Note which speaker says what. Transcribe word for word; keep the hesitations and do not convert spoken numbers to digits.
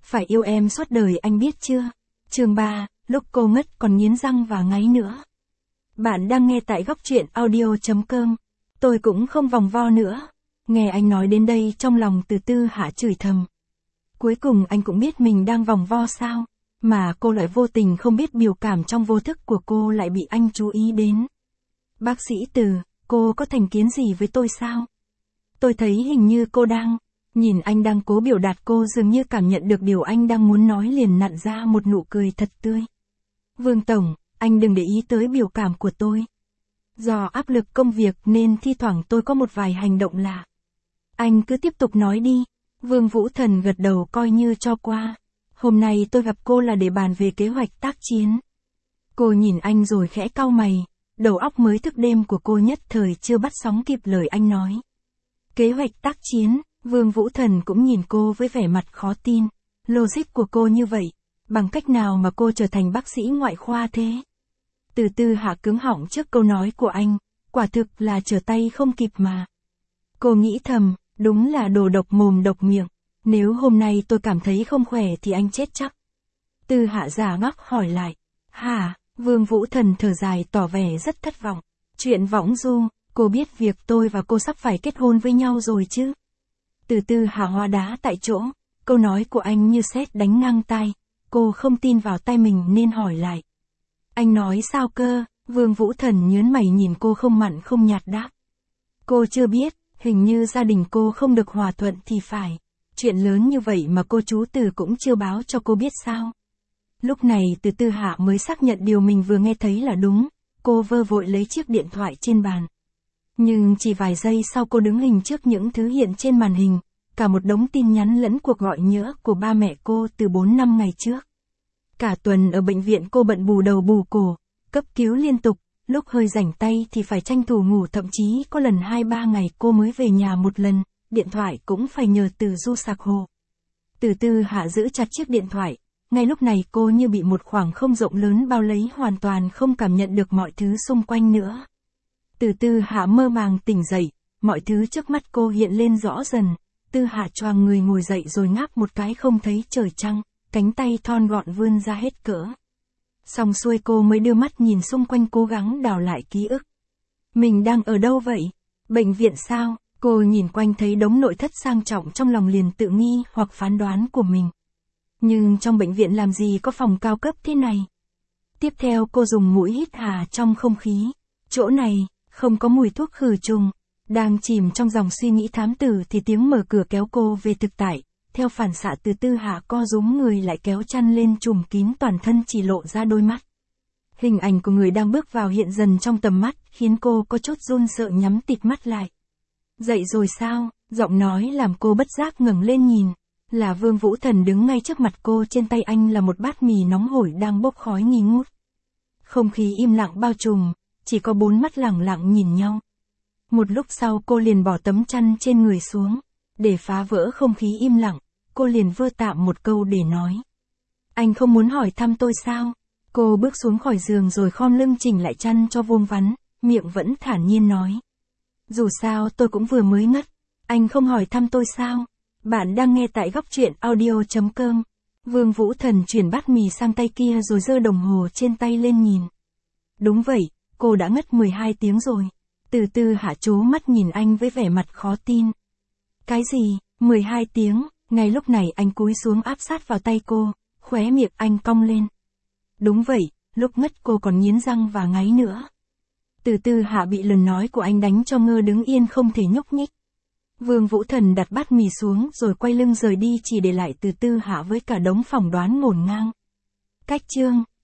Speaker 1: Phải yêu em suốt đời anh biết chưa? Chương ba, lúc cô ngất còn nghiến răng và ngáy nữa. Bạn đang nghe tại góc truyện audio chấm com. Tôi cũng không vòng vo nữa. Nghe anh nói đến đây trong lòng Từ Tư Hạ chửi thầm. Cuối cùng anh cũng biết mình đang vòng vo sao, mà cô lại vô tình không biết biểu cảm trong vô thức của cô lại bị anh chú ý đến. Bác sĩ Từ, cô có thành kiến gì với tôi sao? Tôi thấy hình như cô đang, nhìn anh đang cố biểu đạt, cô dường như cảm nhận được điều anh đang muốn nói liền nặn ra một nụ cười thật tươi. Vương Tổng, anh đừng để ý tới biểu cảm của tôi. Do áp lực công việc nên thi thoảng tôi có một vài hành động lạ. Anh cứ tiếp tục nói đi. Vương Vũ Thần gật đầu coi như cho qua. Hôm nay tôi gặp cô là để bàn về kế hoạch tác chiến. Cô nhìn anh rồi khẽ cau mày, đầu óc mới thức đêm của cô nhất thời chưa bắt sóng kịp lời anh nói. Kế hoạch tác chiến, Vương Vũ Thần cũng nhìn cô với vẻ mặt khó tin. Logic của cô như vậy, bằng cách nào mà cô trở thành bác sĩ ngoại khoa thế? Từ Tư Hạ cứng họng trước câu nói của anh, quả thực là trở tay không kịp mà. Cô nghĩ thầm, đúng là đồ độc mồm độc miệng, nếu hôm nay tôi cảm thấy không khỏe thì anh chết chắc. Tư Hạ giả ngốc hỏi lại, hả? Vương Vũ Thần thở dài tỏ vẻ rất thất vọng. Chuyện võng du, cô biết việc tôi và cô sắp phải kết hôn với nhau rồi chứ? Từ Tư Hạ hóa đá tại chỗ, câu nói của anh như sét đánh ngang tai, cô không tin vào tai mình nên hỏi lại. Anh nói sao cơ? Vương Vũ Thần nhớn mày nhìn cô không mặn không nhạt đáp. Cô chưa biết, hình như gia đình cô không được hòa thuận thì phải. Chuyện lớn như vậy mà cô chú Từ cũng chưa báo cho cô biết sao? Lúc này Từ Tư Hạ mới xác nhận điều mình vừa nghe thấy là đúng, cô vơ vội lấy chiếc điện thoại trên bàn. Nhưng chỉ vài giây sau cô đứng hình trước những thứ hiện trên màn hình, cả một đống tin nhắn lẫn cuộc gọi nhỡ của ba mẹ cô từ bốn năm ngày trước. Cả tuần ở bệnh viện cô bận bù đầu bù cổ, cấp cứu liên tục, lúc hơi rảnh tay thì phải tranh thủ ngủ, thậm chí có lần hai ba ngày cô mới về nhà một lần, điện thoại cũng phải nhờ Từ Du sạc hồ. Từ Tư Hạ giữ chặt chiếc điện thoại, ngay lúc này cô như bị một khoảng không rộng lớn bao lấy, hoàn toàn không cảm nhận được mọi thứ xung quanh nữa. Từ Tư Hạ mơ màng tỉnh dậy, mọi thứ trước mắt cô hiện lên rõ dần. Tư Hạ choàng người ngồi dậy rồi ngáp một cái không thấy trời trăng, cánh tay thon gọn vươn ra hết cỡ. Xong xuôi cô mới đưa mắt nhìn xung quanh cố gắng đào lại ký ức. Mình đang ở đâu vậy? Bệnh viện sao? Cô nhìn quanh thấy đống nội thất sang trọng, trong lòng liền tự nghi hoặc phán đoán của mình. Nhưng trong bệnh viện làm gì có phòng cao cấp thế này? Tiếp theo cô dùng mũi hít hà trong không khí. Chỗ này, không có mùi thuốc khử trùng. Đang chìm trong dòng suy nghĩ thám tử thì tiếng mở cửa kéo cô về thực tại. Theo phản xạ Từ Tư Hạ co rúm người lại, kéo chăn lên trùm kín toàn thân, chỉ lộ ra đôi mắt. Hình ảnh của người đang bước vào hiện dần trong tầm mắt, khiến cô có chút run sợ nhắm tịt mắt lại. Dậy rồi sao? Giọng nói làm cô bất giác ngẩng lên nhìn. Là Vương Vũ Thần đứng ngay trước mặt cô, trên tay anh là một bát mì nóng hổi đang bốc khói nghi ngút. Không khí im lặng bao trùm, chỉ có bốn mắt lẳng lặng nhìn nhau. Một lúc sau cô liền bỏ tấm chăn trên người xuống. Để phá vỡ không khí im lặng, cô liền vơ tạm một câu để nói. Anh không muốn hỏi thăm tôi sao? Cô bước xuống khỏi giường rồi khom lưng chỉnh lại chăn cho vuông vắn, miệng vẫn thản nhiên nói. Dù sao tôi cũng vừa mới ngất, anh không hỏi thăm tôi sao? Bạn đang nghe tại góc truyện audio chấm com. Vương Vũ Thần chuyển bát mì sang tay kia rồi giơ đồng hồ trên tay lên nhìn. Đúng vậy, cô đã ngất mười hai tiếng rồi. Từ Tư Hạ trố mắt nhìn anh với vẻ mặt khó tin. Cái gì, mười hai tiếng? Ngay lúc này anh cúi xuống áp sát vào tay cô, khóe miệng anh cong lên. Đúng vậy, lúc ngất cô còn nghiến răng và ngáy nữa. Từ Tư Hạ bị lần nói của anh đánh cho ngơ đứng yên không thể nhúc nhích. Vương Vũ Thần đặt bát mì xuống rồi quay lưng rời đi, chỉ để lại Từ Tư Hạ với cả đống phỏng đoán ngổn ngang. Cách chương